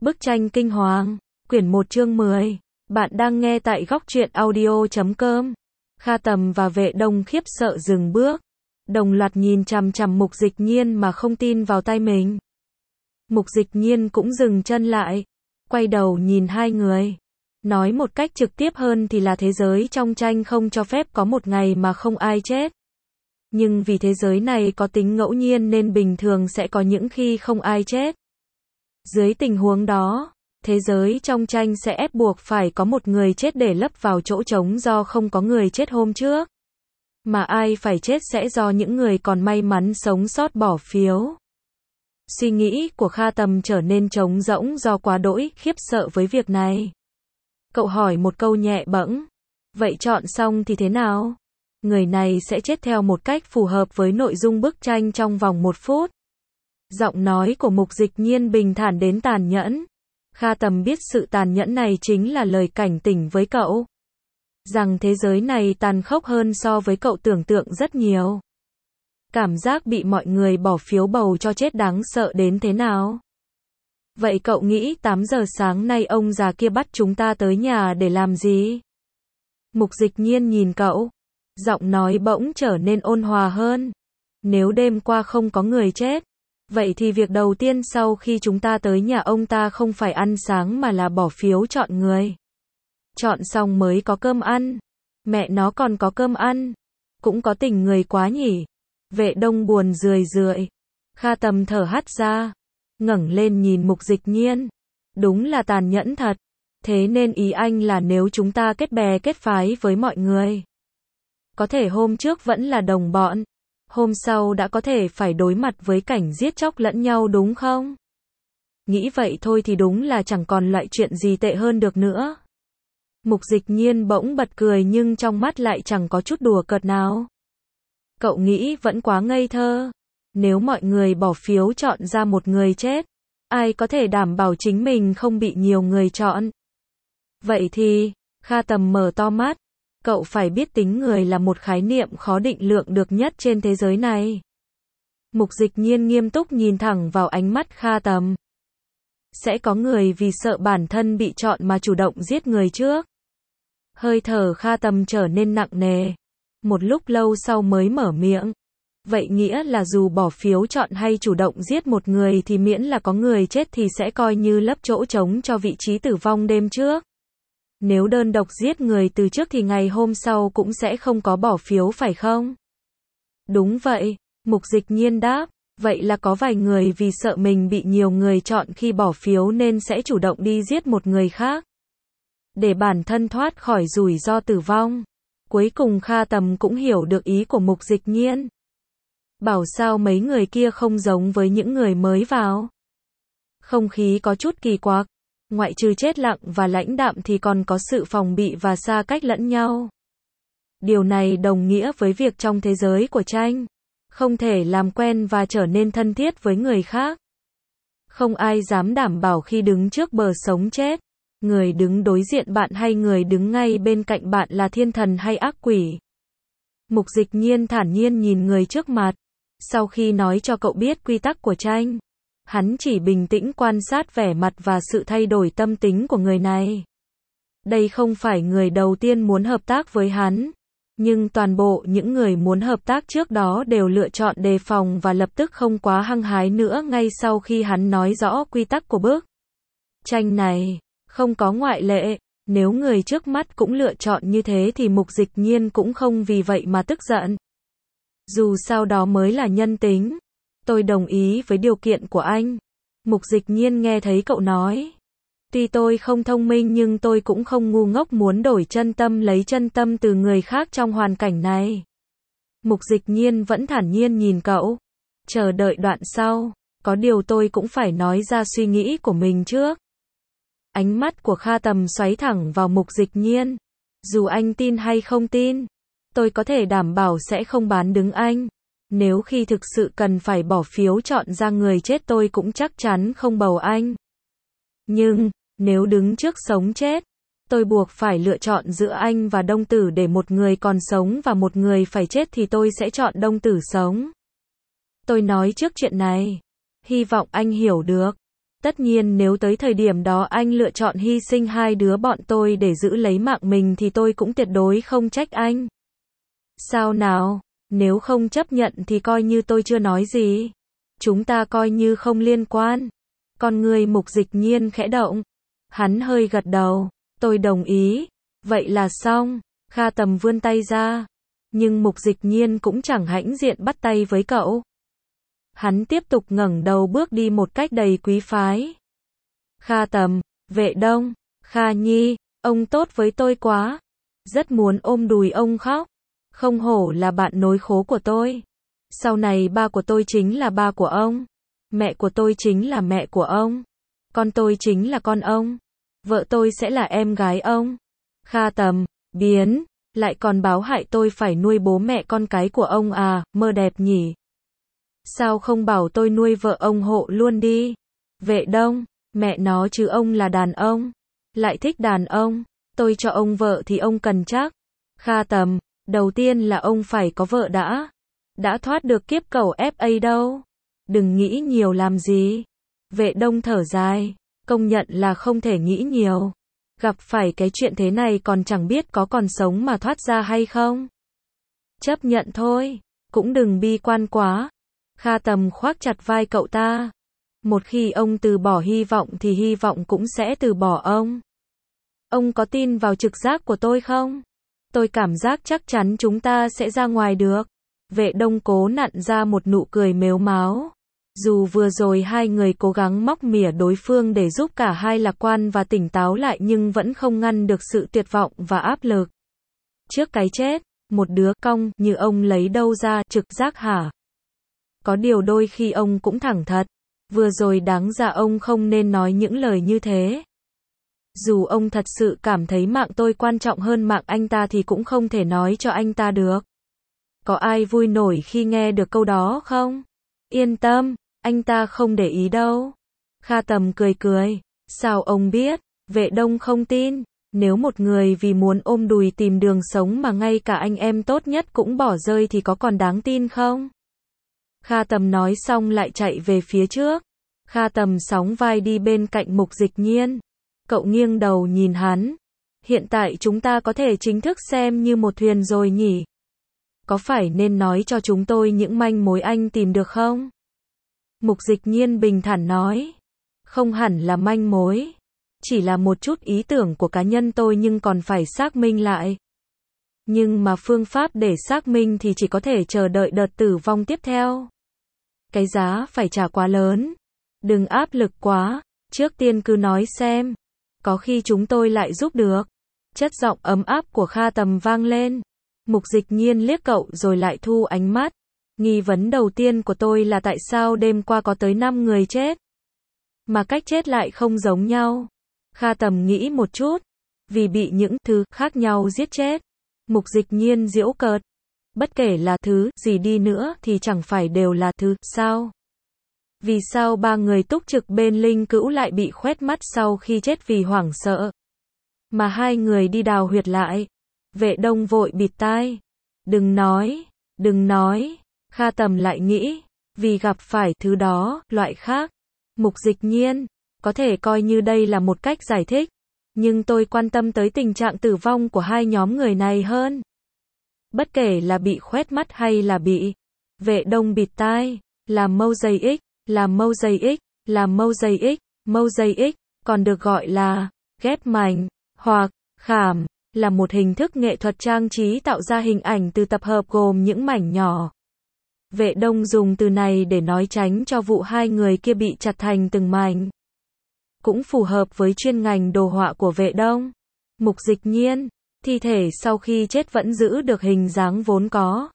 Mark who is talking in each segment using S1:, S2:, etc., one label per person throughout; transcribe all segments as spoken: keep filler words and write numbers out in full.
S1: Bức tranh kinh hoàng, quyển một chương mười. Bạn đang nghe tại góc truyện audio chấm com. Kha Tầm và Vệ Đông khiếp sợ dừng bước, đồng loạt nhìn chằm chằm Mục Dịch Nhiên mà không tin vào tai mình. Mục Dịch Nhiên cũng dừng chân lại, quay đầu nhìn hai người, nói một cách trực tiếp hơn thì là thế giới trong tranh không cho phép có một ngày mà không ai chết. Nhưng vì thế giới này có tính ngẫu nhiên nên bình thường sẽ có những khi không ai chết. Dưới tình huống đó, thế giới trong tranh sẽ ép buộc phải có một người chết để lấp vào chỗ trống do không có người chết hôm trước. Mà ai phải chết sẽ do những người còn may mắn sống sót bỏ phiếu. Suy nghĩ của Kha Tầm trở nên trống rỗng do quá đỗi khiếp sợ với việc này. Cậu hỏi một câu nhẹ bẫng, vậy chọn xong thì thế nào? Người này sẽ chết theo một cách phù hợp với nội dung bức tranh trong vòng một phút. Giọng nói của Mục Dịch Nhiên bình thản đến tàn nhẫn. Kha Tầm biết sự tàn nhẫn này chính là lời cảnh tỉnh với cậu. Rằng thế giới này tàn khốc hơn so với cậu tưởng tượng rất nhiều. Cảm giác bị mọi người bỏ phiếu bầu cho chết đáng sợ đến thế nào? Vậy cậu nghĩ tám giờ sáng nay ông già kia bắt chúng ta tới nhà để làm gì? Mục Dịch Nhiên nhìn cậu. Giọng nói bỗng trở nên ôn hòa hơn. Nếu đêm qua không có người chết, vậy thì việc đầu tiên sau khi chúng ta tới nhà ông ta không phải ăn sáng mà là bỏ phiếu chọn người. Chọn xong mới có cơm ăn. Mẹ nó còn có cơm ăn. Cũng có tình người quá nhỉ. Vệ Đông buồn rười rượi. Kha Tầm thở hắt ra, ngẩng lên nhìn Mục Dịch Nhiên. Đúng là tàn nhẫn thật. Thế nên ý anh là nếu chúng ta kết bè kết phái với mọi người, có thể hôm trước vẫn là đồng bọn, hôm sau đã có thể phải đối mặt với cảnh giết chóc lẫn nhau đúng không? Nghĩ vậy thôi thì đúng là chẳng còn loại chuyện gì tệ hơn được nữa. Mục Dịch Nhiên bỗng bật cười nhưng trong mắt lại chẳng có chút đùa cợt nào. Cậu nghĩ vẫn quá ngây thơ. Nếu mọi người bỏ phiếu chọn ra một người chết, ai có thể đảm bảo chính mình không bị nhiều người chọn? Vậy thì, Kha Tầm mở to mắt. Cậu phải biết tính người là một khái niệm khó định lượng được nhất trên thế giới này. Mục Dịch Nhiên nghiêm túc nhìn thẳng vào ánh mắt Kha Tầm. Sẽ có người vì sợ bản thân bị chọn mà chủ động giết người trước. Hơi thở Kha Tầm trở nên nặng nề. Một lúc lâu sau mới mở miệng. Vậy nghĩa là dù bỏ phiếu chọn hay chủ động giết một người thì miễn là có người chết thì sẽ coi như lấp chỗ trống cho vị trí tử vong đêm trước. Nếu đơn độc giết người từ trước thì ngày hôm sau cũng sẽ không có bỏ phiếu phải không? Đúng vậy, Mục Dịch Nhiên đáp. Vậy là có vài người vì sợ mình bị nhiều người chọn khi bỏ phiếu nên sẽ chủ động đi giết một người khác, để bản thân thoát khỏi rủi ro tử vong. Cuối cùng Kha Tầm cũng hiểu được ý của Mục Dịch Nhiên. Bảo sao mấy người kia không giống với những người mới vào. Không khí có chút kỳ quặc. Ngoại trừ chết lặng và lãnh đạm thì còn có sự phòng bị và xa cách lẫn nhau. Điều này đồng nghĩa với việc trong thế giới của tranh, không thể làm quen và trở nên thân thiết với người khác. Không ai dám đảm bảo khi đứng trước bờ sống chết, người đứng đối diện bạn hay người đứng ngay bên cạnh bạn là thiên thần hay ác quỷ. Mục Dịch Nhiên thản nhiên nhìn người trước mặt. Sau khi nói cho cậu biết quy tắc của tranh, hắn chỉ bình tĩnh quan sát vẻ mặt và sự thay đổi tâm tính của người này. Đây không phải người đầu tiên muốn hợp tác với hắn, nhưng toàn bộ những người muốn hợp tác trước đó đều lựa chọn đề phòng và lập tức không quá hăng hái nữa ngay sau khi hắn nói rõ quy tắc của bức tranh này. Không có ngoại lệ, nếu người trước mắt cũng lựa chọn như thế thì Mục Dịch Nhiên cũng không vì vậy mà tức giận. Dù sao đó mới là nhân tính. Tôi đồng ý với điều kiện của anh. Mục Dịch Nhiên nghe thấy cậu nói. Tuy tôi không thông minh nhưng tôi cũng không ngu ngốc muốn đổi chân tâm lấy chân tâm từ người khác trong hoàn cảnh này. Mục Dịch Nhiên vẫn thản nhiên nhìn cậu. Chờ đợi đoạn sau. Có điều tôi cũng phải nói ra suy nghĩ của mình trước. Ánh mắt của Kha Tầm xoáy thẳng vào Mục Dịch Nhiên. Dù anh tin hay không tin, tôi có thể đảm bảo sẽ không bán đứng anh. Nếu khi thực sự cần phải bỏ phiếu chọn ra người chết tôi cũng chắc chắn không bầu anh. Nhưng, nếu đứng trước sống chết, tôi buộc phải lựa chọn giữa anh và Đông Tử để một người còn sống và một người phải chết thì tôi sẽ chọn Đông Tử sống. Tôi nói trước chuyện này. Hy vọng anh hiểu được. Tất nhiên nếu tới thời điểm đó anh lựa chọn hy sinh hai đứa bọn tôi để giữ lấy mạng mình thì tôi cũng tuyệt đối không trách anh. Sao nào, nếu không chấp nhận thì coi như tôi chưa nói gì. Chúng ta coi như không liên quan. Con người Mục Dịch Nhiên khẽ động. Hắn hơi gật đầu. Tôi đồng ý. Vậy là xong. Kha Tầm vươn tay ra. Nhưng Mục Dịch Nhiên cũng chẳng hãnh diện bắt tay với cậu. Hắn tiếp tục ngẩng đầu bước đi một cách đầy quý phái. Kha Tầm, Vệ Đông, Kha Nhi, ông tốt với tôi quá. Rất muốn ôm đùi ông khóc. Không hổ là bạn nối khố của tôi. Sau này ba của tôi chính là ba của ông. Mẹ của tôi chính là mẹ của ông. Con tôi chính là con ông. Vợ tôi sẽ là em gái ông. Kha Tầm, biến, lại còn báo hại tôi phải nuôi bố mẹ con cái của ông à, mơ đẹp nhỉ. Sao không bảo tôi nuôi vợ ông hộ luôn đi. Vệ Đông, mẹ nó chứ ông là đàn ông. Lại thích đàn ông. Tôi cho ông vợ thì ông cần chắc. Kha Tầm, đầu tiên là ông phải có vợ đã. Đã thoát được kiếp cẩu ép a đâu. Đừng nghĩ nhiều làm gì. Vệ Đông thở dài. Công nhận là không thể nghĩ nhiều. Gặp phải cái chuyện thế này còn chẳng biết có còn sống mà thoát ra hay không. Chấp nhận thôi. Cũng đừng bi quan quá. Kha Tầm khoác chặt vai cậu ta. Một khi ông từ bỏ hy vọng thì hy vọng cũng sẽ từ bỏ ông. Ông có tin vào trực giác của tôi không? Tôi cảm giác chắc chắn chúng ta sẽ ra ngoài được. Vệ Đông cố nặn ra một nụ cười mếu máo. Dù vừa rồi hai người cố gắng móc mỉa đối phương để giúp cả hai lạc quan và tỉnh táo lại nhưng vẫn không ngăn được sự tuyệt vọng và áp lực. Trước cái chết, một đứa cong như ông lấy đâu ra trực giác hả? Có điều đôi khi ông cũng thẳng thật. Vừa rồi đáng ra ông không nên nói những lời như thế. Dù ông thật sự cảm thấy mạng tôi quan trọng hơn mạng anh ta thì cũng không thể nói cho anh ta được. Có ai vui nổi khi nghe được câu đó không? Yên tâm, anh ta không để ý đâu. Kha Tầm cười cười. Sao ông biết? Vệ Đông không tin. Nếu một người vì muốn ôm đùi tìm đường sống mà ngay cả anh em tốt nhất cũng bỏ rơi thì có còn đáng tin không? Kha Tầm nói xong lại chạy về phía trước. Kha Tầm sóng vai đi bên cạnh Mục Dịch Nhiên. Cậu nghiêng đầu nhìn hắn. Hiện tại chúng ta có thể chính thức xem như một thuyền rồi nhỉ? Có phải nên nói cho chúng tôi những manh mối anh tìm được không? Mục Dịch Nhiên bình thản nói. Không hẳn là manh mối. Chỉ là một chút ý tưởng của cá nhân tôi nhưng còn phải xác minh lại. Nhưng mà phương pháp để xác minh thì chỉ có thể chờ đợi đợt tử vong tiếp theo. Cái giá phải trả quá lớn. Đừng áp lực quá. Trước tiên cứ nói xem. Có khi chúng tôi lại giúp được. Chất giọng ấm áp của Kha Tầm vang lên. Mục Dịch Nhiên liếc cậu rồi lại thu ánh mắt. Nghi vấn đầu tiên của tôi là tại sao đêm qua có tới năm người chết. Mà cách chết lại không giống nhau. Kha Tầm nghĩ một chút. Vì bị những thứ khác nhau giết chết. Mục Dịch Nhiên giễu cợt. Bất kể là thứ gì đi nữa thì chẳng phải đều là thứ sao? Vì sao ba người túc trực bên linh cữu lại bị khoét mắt sau khi chết vì hoảng sợ? Mà hai người đi đào huyệt lại. Vệ Đông vội bịt tai. Đừng nói, đừng nói. Kha Tầm lại nghĩ. Vì gặp phải thứ đó, loại khác. Mục Dịch Nhiên. Có thể coi như đây là một cách giải thích. Nhưng tôi quan tâm tới tình trạng tử vong của hai nhóm người này hơn. Bất kể là bị khoét mắt hay là bị. Vệ Đông bịt tai. Làm mosaic, làm mosaic, làm mosaic, mosaic, còn được gọi là ghép mảnh, hoặc khảm, là một hình thức nghệ thuật trang trí tạo ra hình ảnh từ tập hợp gồm những mảnh nhỏ. Vệ Đông dùng từ này để nói tránh cho vụ hai người kia bị chặt thành từng mảnh. Cũng phù hợp với chuyên ngành đồ họa của Vệ Đông. Mục Dịch Nhiên, thi thể sau khi chết vẫn giữ được hình dáng vốn có.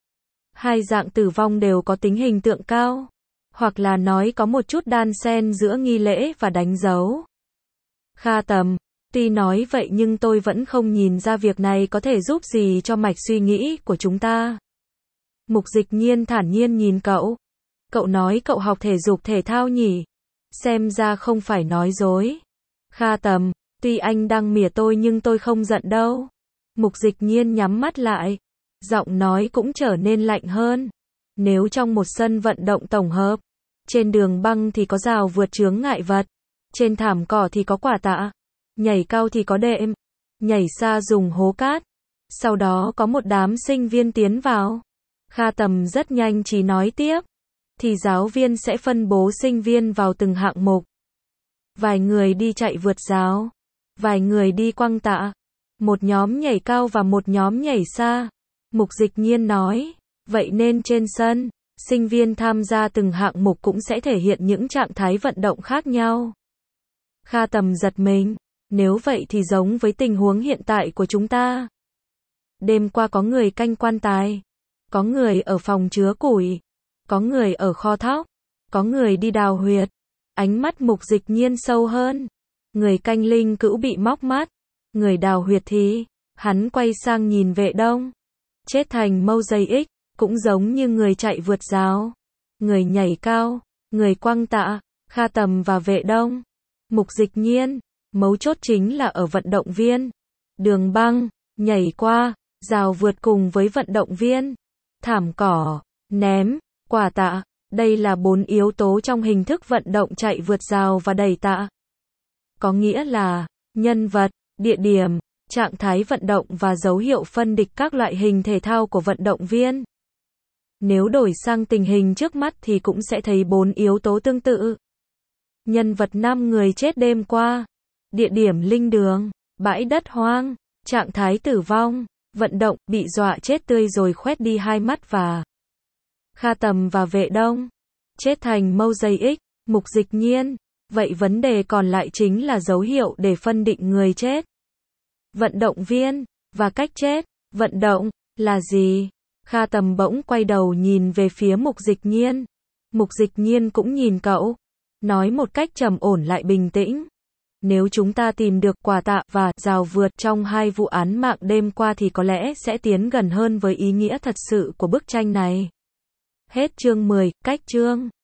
S1: Hai dạng tử vong đều có tính hình tượng cao, hoặc là nói có một chút đan xen giữa nghi lễ và đánh dấu. Kha Tầm, tuy nói vậy nhưng tôi vẫn không nhìn ra việc này có thể giúp gì cho mạch suy nghĩ của chúng ta. Mục Dịch Nhiên thản nhiên nhìn cậu. Cậu nói cậu học thể dục thể thao nhỉ? Xem ra không phải nói dối. Kha Tầm, tuy anh đang mỉa tôi nhưng tôi không giận đâu. Mục Dịch Nhiên nhắm mắt lại. Giọng nói cũng trở nên lạnh hơn. Nếu trong một sân vận động tổng hợp, Trên đường băng thì có rào vượt chướng ngại vật. Trên thảm cỏ thì có quả tạ. Nhảy cao thì có đệm. Nhảy xa dùng hố cát. Sau đó có một đám sinh viên tiến vào. Kha Tầm rất nhanh chỉ nói tiếp. Thì giáo viên sẽ phân bố sinh viên vào từng hạng mục. Vài người đi chạy vượt rào. Vài người đi quăng tạ. Một nhóm nhảy cao và một nhóm nhảy xa. Mục Dịch Nhiên nói. Vậy nên trên sân, sinh viên tham gia từng hạng mục cũng sẽ thể hiện những trạng thái vận động khác nhau. Kha Tầm giật mình. Nếu vậy thì giống với tình huống hiện tại của chúng ta. Đêm qua có người canh quan tài. Có người ở phòng chứa củi. Có người ở kho thóc. Có người đi đào huyệt. Ánh mắt Mục Dịch Nhiên sâu hơn. Người canh linh cữu bị móc mắt. Người đào huyệt thì, hắn quay sang nhìn Vệ Đông. Chết thành mâu dây ích, cũng giống như người chạy vượt rào. Người nhảy cao, người quăng tạ, Kha Tầm và Vệ Đông. Mục Dịch Nhiên, mấu chốt chính là ở vận động viên. Đường băng, nhảy qua, rào vượt cùng với vận động viên. Thảm cỏ, ném, quả tạ. Đây là bốn yếu tố trong hình thức vận động chạy vượt rào và đẩy tạ. Có nghĩa là, nhân vật, địa điểm, trạng thái vận động và dấu hiệu phân địch các loại hình thể thao của vận động viên. Nếu đổi sang tình hình trước mắt thì cũng sẽ thấy bốn yếu tố tương tự. Nhân vật năm người chết đêm qua. Địa điểm linh đường, bãi đất hoang, trạng thái tử vong, vận động, bị dọa chết tươi rồi khoét đi hai mắt và Kha Tầm và Vệ Đông. Chết thành mâu dây ích, Mục Dịch Nhiên. Vậy vấn đề còn lại chính là dấu hiệu để phân định người chết. Vận động viên, và cách chết, vận động, là gì? Kha Tầm bỗng quay đầu nhìn về phía Mục Dịch Nhiên. Mục Dịch Nhiên cũng nhìn cậu. Nói một cách trầm ổn lại bình tĩnh. Nếu chúng ta tìm được quả tạ và rào vượt trong hai vụ án mạng đêm qua thì có lẽ sẽ tiến gần hơn với ý nghĩa thật sự của bức tranh này. Hết chương mười, cách chương.